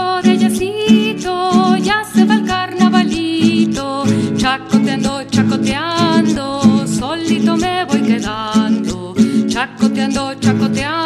yacito de yacito, ya se va el carnavalito. Chacoteando, chacoteando, solito me voy quedando. Chacoteando, chacoteando.